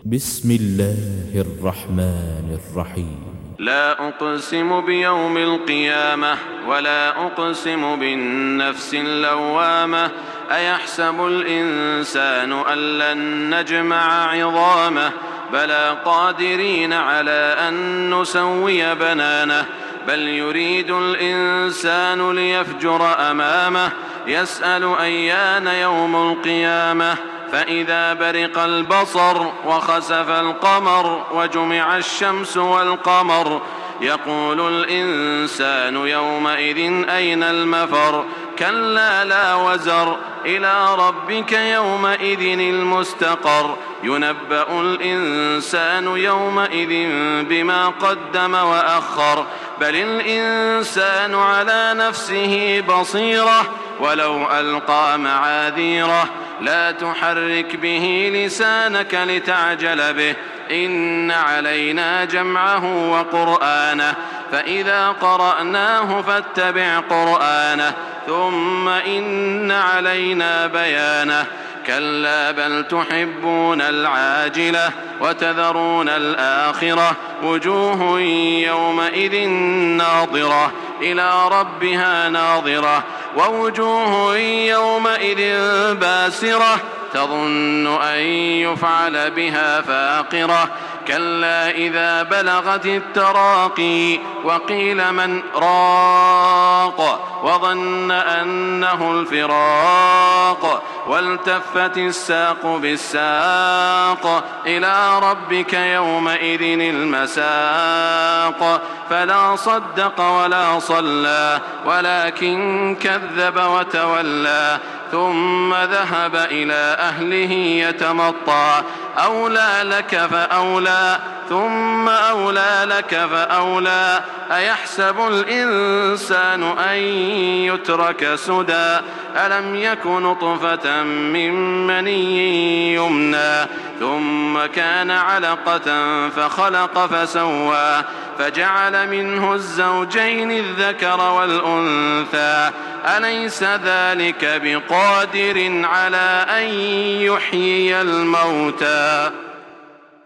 بسم الله الرحمن الرحيم. لا أقسم بيوم القيامة ولا أقسم بالنفس اللوامة أيحسب الإنسان أن لن نجمع عظامه بلى قادرين على أن نسوي بنانه بل يريد الإنسان ليفجر أمامه يسأل أيان يوم القيامة فإذا برق البصر وخسف القمر وجمع الشمس والقمر يقول الإنسان يومئذ أين المفر كلا لا وزر إلى ربك يومئذ المستقر ينبأ الإنسان يومئذ بما قدم وأخر بل الإنسان على نفسه بصيرة ولو ألقى معاذيره لا تحرك به لسانك لتعجل به إن علينا جمعه وقرآنه فإذا قرأناه فاتبع قرآنه ثم إن علينا بيانه كلا بل تحبون العاجلة وتذرون الآخرة وجوه يومئذ ناظرة إلى ربها ناظرة ووجوه يومئذ باسرة تظن أن يفعل بها فاقرة كلا إذا بلغت التراقي وقيل من راق وظن أنه الفراق والتفت الساق بالساق إلى ربك يومئذ المساق فلا صدق ولا صلى ولكن كذب وتولى ثم ذهب إلى أهله يتمطى أولى لك فأولى ثم أولى لك فأولى أيحسب الإنسان أن يترك سدى ألم يك نطفة من مني يمنى ثم كان علقة فخلق فسوى فجعل منه الزوجين الذكر والأنثى أليس ذلك بقادر على أن يحيي الموتى